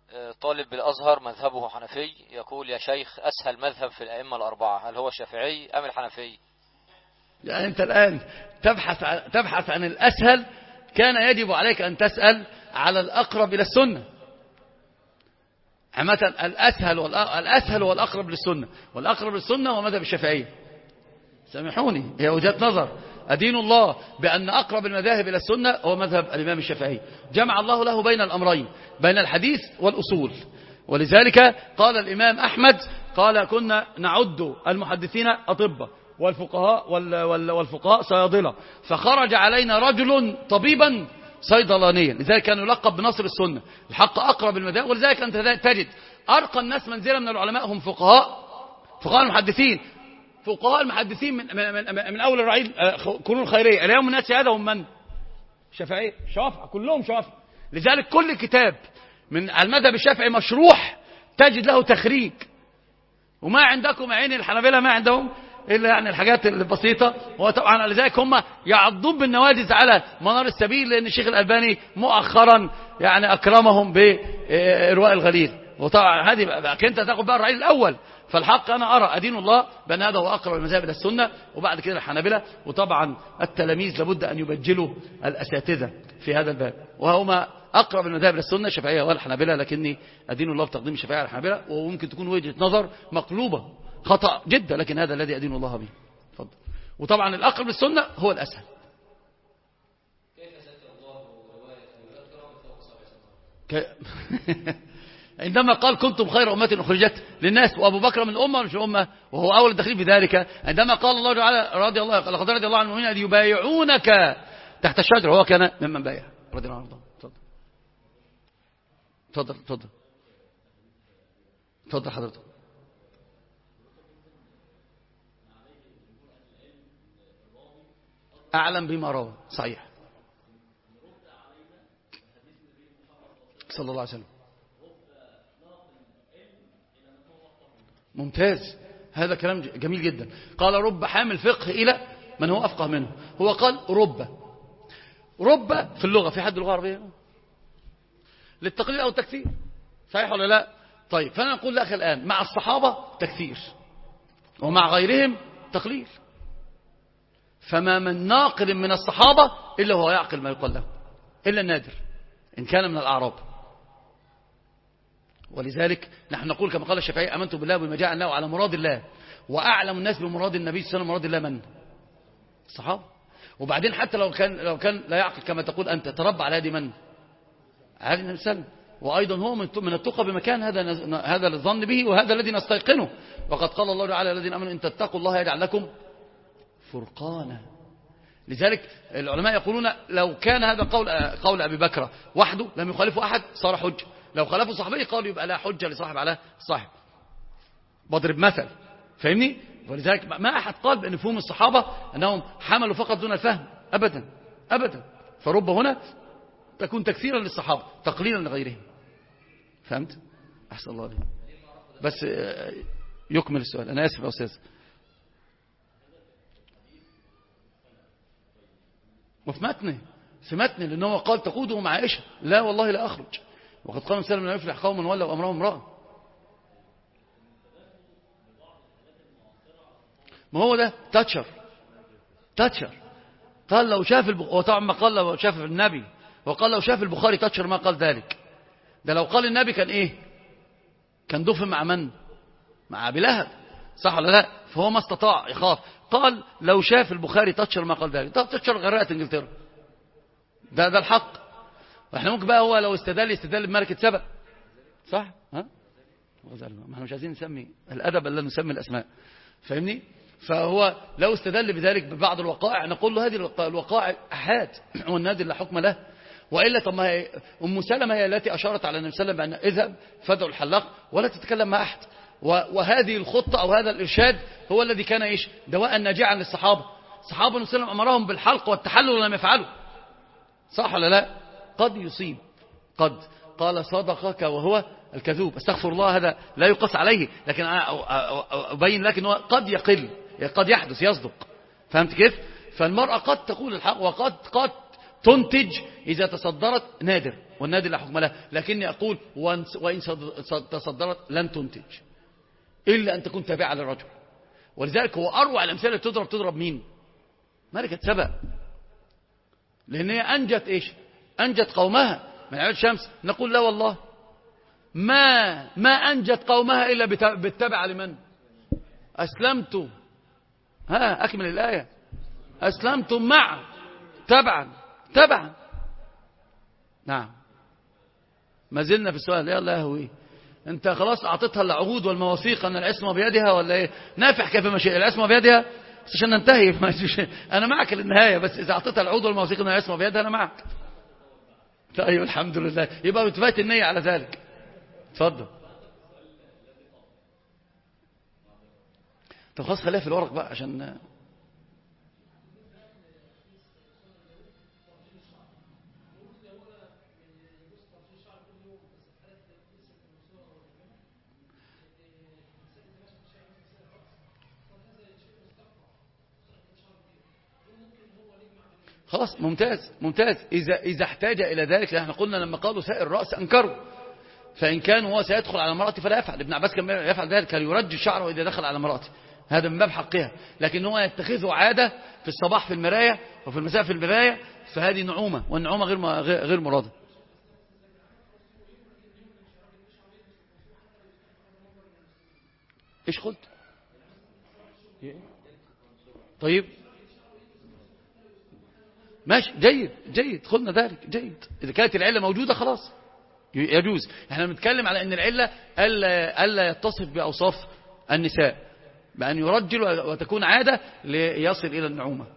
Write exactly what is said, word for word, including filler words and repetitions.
طالب بالأزهر مذهبه حنفي يقول يا شيخ أسهل مذهب في الأئمة الأربعة هل هو الشافعي أم الحنفي؟ يعني أنت الآن تبحث عن, تبحث عن الأسهل. كان يجب عليك أن تسأل على الأقرب إلى السنة. عامة الأسهل والأسهل والأقرب للسنة، والأقرب للسنة هو مذهب الشافعية. سامحوني، هي وجهة نظر. أدين الله بأن أقرب المذاهب إلى السنة هو مذهب الإمام الشافعي. جمع الله له بين الأمرين، بين الحديث والأصول. ولذلك قال الإمام أحمد قال كنا نعد المحدثين أطباء والفقهاء والفقهاء صيادلة، فخرج علينا رجل طبيبا صيدلانيا، لذلك كان يلقب بنصر السنة. الحق أقرب المذاهب. ولذلك أنت تجد أرقى الناس منزلا من العلماء هم فقهاء فقهاء المحدثين. فقهاء المحدثين من, من, من, من أول الرعيل قرون الخيرية اليوم الناس هذا هم من؟ شافعي شافع، كلهم شافع. لذلك كل كتاب من المذهب الشافعي مشروح تجد له تخريج. وما عندكم عين الحنابلة ما عندهم إلا يعني الحاجات البسيطة. وطبعا لذلك هم يعضون بالنواجذ على منار السبيل، لأن الشيخ الألباني مؤخرا يعني أكرمهم بإرواء الغليل. وطبعا هذه أنت تاخد بقى الرأي الأول. فالحق أنا أرى أدين الله بأن هذا هو أقرب المذاهب إلى السنة، وبعد كده الحنابلة. وطبعا التلاميذ لابد أن يبجلوا الأساتذة في هذا الباب، وهما أقرب المذاهب إلى السنة الشافعية والحنابلة. لكني أدين الله بتقديم الشافعية على الحنابلة، وممكن تكون وجهة نظر مقلوبة خطأ جدا، لكن هذا الذي أدين الله به. تفضل. وطبعا الأقرب للسنة هو الأسهل. عندما قال كنتم خير أمة أخرجت للناس، وأبو بكر من الأمة مش الأمة، وهو أول الدخيل في ذلك. عندما قال الله تعالى رضي الله لقد رضي الله عن المؤمنين أن يبايعونك تحت الشجرة، وهو كان ممن بايع رضي الله عنه. تفضل تفضل تفضل تفضل حضرتك. أعلم بما روى. صحيح. صلى الله عليه وسلم. ممتاز، هذا كلام جميل جدا. قال رب حامل فقه إلى من هو أفقه منه. هو قال رب. رب في اللغة في حد اللغة العربية للتقليل أو التكثير، صحيح ولا لا؟ طيب، فأنا نقول لك الآن مع الصحابة تكثير ومع غيرهم تقليل. فما من ناقل من الصحابة إلا هو يعقل ما يقال له، إلا النادر إن كان من الأعراب. ولذلك نحن نقول كما قال الشافعي أمنت بالله بما جاء له على مراد الله. وأعلم الناس بمراد النبي صلى الله عليه وسلم مراد الله من؟ الصحابة. وبعدين حتى لو كان لو كان لا يعقل كما تقول أنت، تربى على هذه من؟ على النبي صلى الله عليه وسلم. وأيضا هو من التقى بمكان هذا هذا الظن به، وهذا الذي نستيقنه. وقد قال الله تعالى الذين آمنوا إن تتقوا الله يجعل لكم فرقانا. لذلك العلماء يقولون لو كان هذا قول قول أبي بكر وحده لم يخالفه أحد صار حجة. لو خالفه صحابي قالوا يبقى لا حجة لصاحب على صاحب. بضرب مثل، فاهمني؟ ولذلك ما أحد قال بأن فهم الصحابة أنهم حملوا فقط دون الفهم، أبدا أبدا. فرب هنا تكون تكثيرا للصحابة تقليلا لغيرهم. فهمت؟ أحسن الله عليك. بس يكمل السؤال. أنا آسف يا أستاذ. وفي متنه في متنه لأنه قال تقوده مع عائشة لا والله لا أخرج. وقد قال سلم لا يفلح قوم ولوا أمرهم امرأة. ما هو ده تاتشر تاتشر قال لو شاف البخ... وطبعا ما قال لو شاف النبي، وقال لو شاف البخاري تاتشر ما قال ذلك. ده لو قال النبي كان ايه؟ كان دفن مع من؟ مع أبي لهب، صح ولا لا؟ فهو ما استطاع يخاف. قال لو شاف البخاري تاتشر ما قال ذلك. طب تاتشر غرقت انجلترا، ده ده الحق. واحنا ممكن بقى هو لو استدل استدل بملكة سبأ، صح؟ ها؟ ما احنا مش عايزين نسمي الأدب الا نسمي الأسماء، فاهمني؟ فهو لو استدل بذلك ببعض الوقائع نقول له هذه الوقائع أحاد والنادر لا حكم له. وإلا طب ما هي أم سلمة هي التي أشارت على النبي صلى الله عليه وسلم بأن اذهب فادعوا الحلاق ولا تتكلم مع أحد. وهذه الخطة أو هذا الإرشاد هو الذي كان إيش؟ دواء ناجعا للصحابة. الصحابة النبي صلى الله عليه وسلم أمرهم بالحلق والتحلل ولم يفعلوا، صح ولا لا؟ قد يصيب، قد قال صدقك وهو الكذوب، استغفر الله، هذا لا يقص عليه، لكن أنا أبين لك أنه قد يقل، قد يحدث يصدق. فهمت كيف؟ فالمرأة قد تقول الحق وقد قد تنتج إذا تصدرت نادر، والنادر لا حكم له، لكني أقول وإن تصدرت لن تنتج إلا أن تكون تابعة للرجل. ولذلك هو أروع الأمثلة اللي تضرب تضرب مين؟ ملكة سبأ، لأن هي أنجت إيش؟ أنجت قومها من عباد الشمس. نقول لا والله، ما ما أنجت قومها إلا بالتبع لمن؟ أسلمت. ها أكمل الآية. أسلمتم مع تبعا تبعا. نعم. ما زلنا في السؤال. يا الله هوي، انت خلاص اعطيتها العهود والمواثيق ان العصمه بيدها ولا ايه؟ نافح كيف ما شاء العصمه بيدها عشان ننتهي. انا معك للنهايه، بس اذا اعطيتها العهود والمواثيق ان العصمه بيدها انا معك. طيب الحمد لله، يبقى بتفات النيه على ذلك. اتفضل. طب خلاص خليها في الورق بقى عشان خلاص. ممتاز ممتاز. إذا إذا احتاج إلى ذلك، احنا قلنا لما قالوا سائر الرأس أنكروا، فإن كان هو سيدخل على امرأته فلا يفعل. ابن عباس كان يفعل ذلك، كان يرجي شعره إذا دخل على امرأته، هذا من باب حقها. لكن هو يتخذه عادة في الصباح في المراية وفي المساء في المراية، فهذه نعومة، والنعومة غير غير مرادة. إيش قلت؟ طيب ماشي، جيد جيد، قلنا ذلك جيد. إذا كانت العلة موجودة خلاص يجوز. احنا بنتكلم على ان العلة ألا, ألا يتصف بأوصاف النساء، بأن يرجل وتكون عادة ليصل إلى النعومة.